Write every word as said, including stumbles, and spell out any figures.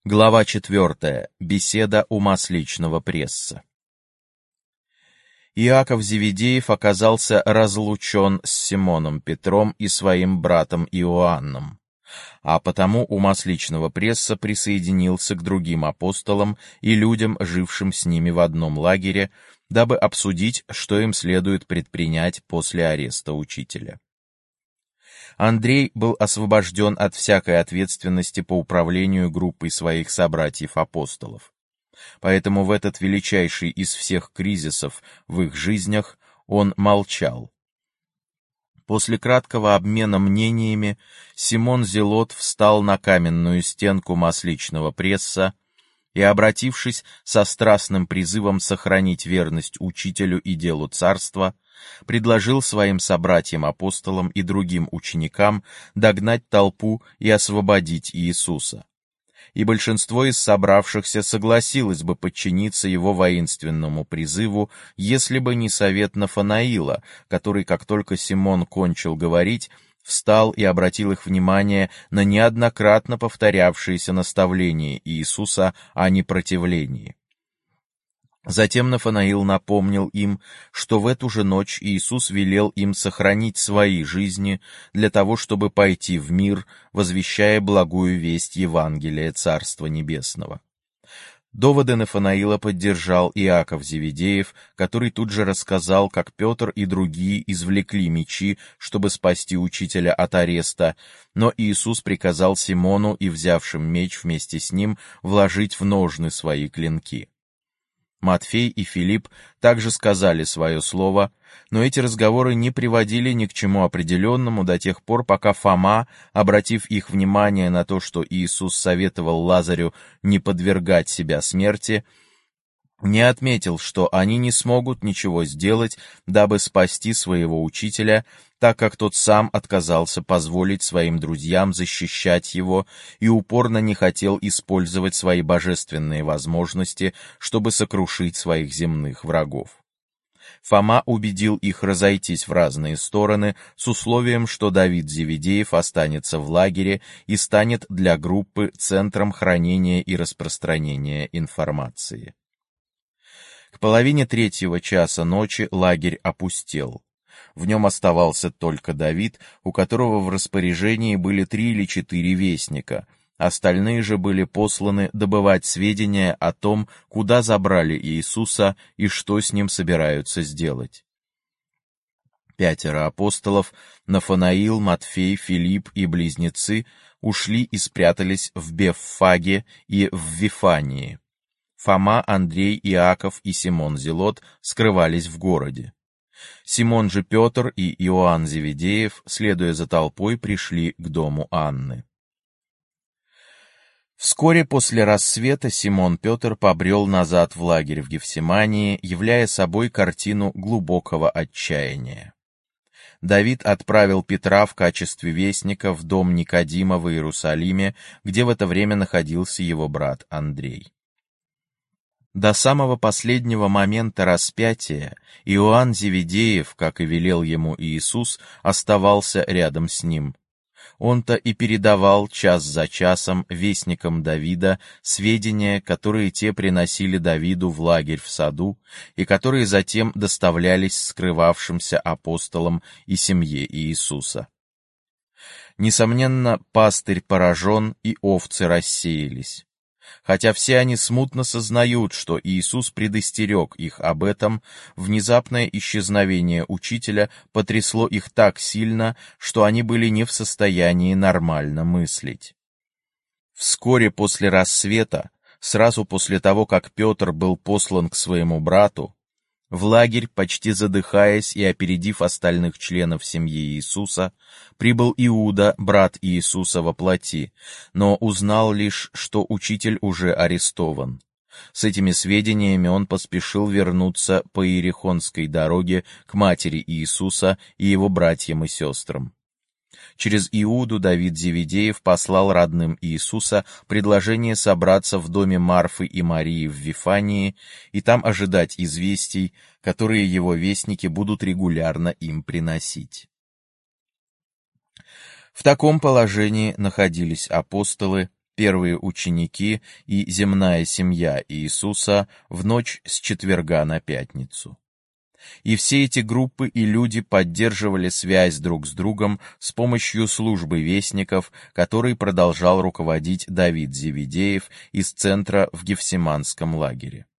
Глава четвертая. Беседа у масличного пресса. Иаков Зеведеев оказался разлучен с Симоном Петром и своим братом Иоанном, а потому у масличного пресса присоединился к другим апостолам и людям, жившим с ними в одном лагере, дабы обсудить, что им следует предпринять после ареста учителя. Андрей был освобожден от всякой ответственности по управлению группой своих собратьев-апостолов. Поэтому в этот величайший из всех кризисов в их жизнях он молчал. После краткого обмена мнениями Симон Зелот встал на каменную стенку масличного пресса и, обратившись со страстным призывом сохранить верность учителю и делу царства, предложил своим собратьям-апостолам и другим ученикам догнать толпу и освободить Иисуса. И большинство из собравшихся согласилось бы подчиниться его воинственному призыву, если бы не совет Нафанаила, который, как только Симон кончил говорить, встал и обратил их внимание на неоднократно повторявшиеся наставления Иисуса о непротивлении. Затем Нафанаил напомнил им, что в эту же ночь Иисус велел им сохранить свои жизни для того, чтобы пойти в мир, возвещая благую весть Евангелия Царства Небесного. Доводы Нафанаила поддержал Иаков Зеведеев, который тут же рассказал, как Петр и другие извлекли мечи, чтобы спасти учителя от ареста, но Иисус приказал Симону и взявшим меч вместе с ним вложить в ножны свои клинки. Матфей и Филипп также сказали свое слово, но эти разговоры не приводили ни к чему определенному до тех пор, пока Фома, обратив их внимание на то, что Иисус советовал Лазарю не подвергать себя смерти, не отметил, что они не смогут ничего сделать, дабы спасти своего учителя, так как тот сам отказался позволить своим друзьям защищать его и упорно не хотел использовать свои божественные возможности, чтобы сокрушить своих земных врагов. Фома убедил их разойтись в разные стороны с условием, что Давид Зеведеев останется в лагере и станет для группы центром хранения и распространения информации. К половине третьего часа ночи лагерь опустел. В нем оставался только Давид, у которого в распоряжении были три или четыре вестника, остальные же были посланы добывать сведения о том, куда забрали Иисуса и что с ним собираются сделать. Пятеро апостолов, Нафанаил, Матфей, Филипп и близнецы, ушли и спрятались в Беффаге и в Вифании. Фома, Андрей, Иаков и Симон Зелот скрывались в городе. Симон же Петр и Иоанн Зеведеев, следуя за толпой, пришли к дому Анны. Вскоре после рассвета Симон Петр побрел назад в лагерь в Гефсимании, являя собой картину глубокого отчаяния. Давид отправил Петра в качестве вестника в дом Никодима в Иерусалиме, где в это время находился его брат Андрей. До самого последнего момента распятия Иоанн Зеведеев, как и велел ему Иисус, оставался рядом с ним. Он-то и передавал час за часом вестникам Давида сведения, которые те приносили Давиду в лагерь в саду, и которые затем доставлялись скрывавшимся апостолам и семье Иисуса. Несомненно, пастырь поражен, и овцы рассеялись. Хотя все они смутно сознают, что Иисус предостерег их об этом, внезапное исчезновение учителя потрясло их так сильно, что они были не в состоянии нормально мыслить. Вскоре после рассвета, сразу после того, как Петр был послан к своему брату, в лагерь, почти задыхаясь и опередив остальных членов семьи Иисуса, прибыл Иуда, брат Иисуса во плоти, но узнал лишь, что учитель уже арестован. С этими сведениями он поспешил вернуться по Иерихонской дороге к матери Иисуса и его братьям и сестрам. Через Иуду Давид Зеведеев послал родным Иисуса предложение собраться в доме Марфы и Марии в Вифании и там ожидать известий, которые его вестники будут регулярно им приносить. В таком положении находились апостолы, первые ученики и земная семья Иисуса в ночь с четверга на пятницу. И все эти группы и люди поддерживали связь друг с другом с помощью службы вестников, которой продолжал руководить Давид Зеведеев из центра в Гефсиманском лагере.